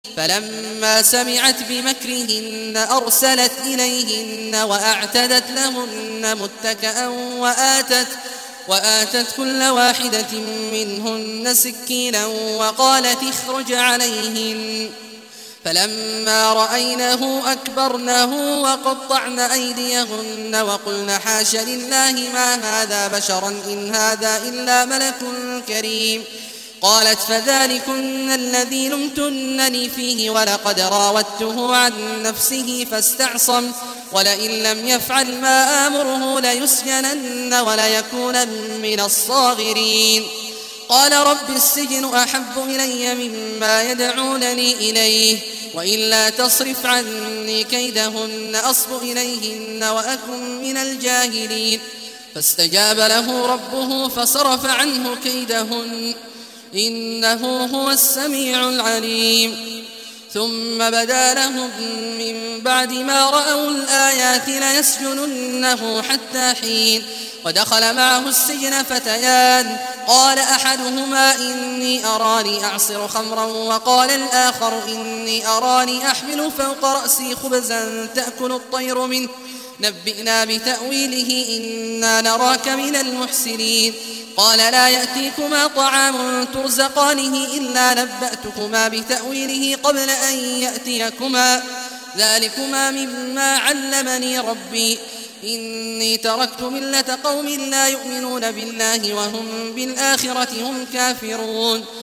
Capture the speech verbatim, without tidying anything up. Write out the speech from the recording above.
فلما سمعت بمكرهن أرسلت إليهن وأعتدت لهن متكئا وآتت, وآتت كل واحدة منهن سكينا وقالت اخرج عليهن. فلما رأينه أكبرنه وقطعن أيديهن وقلن حاش لله ما هذا بشرا إن هذا إلا ملك كريم. قالت فذلكن الذي لمتنني فيه ولقد راودته عن نفسه فاستعصم ولئن لم يفعل ما آمره ليسجنن وليكون من الصاغرين. قال رب السجن أحب إلي مما يدعونني إليه وإلا تصرف عني كيدهن أصب إليهن وأكن من الجاهلين. فاستجاب له ربه فصرف عنه كيدهن إنه هو السميع العليم. ثم بدا لهم من بعد ما رأوا الآيات ليسجننه حتى حين. ودخل معه السجن فتيان قال أحدهما إني أراني أعصر خمرا وقال الآخر إني أراني أحمل فوق رأسي خبزا تأكل الطير منه نبئنا بتأويله إنا نراك من المحسنين. قال لا يأتيكما طعام ترزقانه إلا نبأتكما بتأويله قبل أن يأتيكما ذلكما مما علمني ربي إني تركت ملة قوم لا يؤمنون بالله وهم بالآخرة هم كافرون.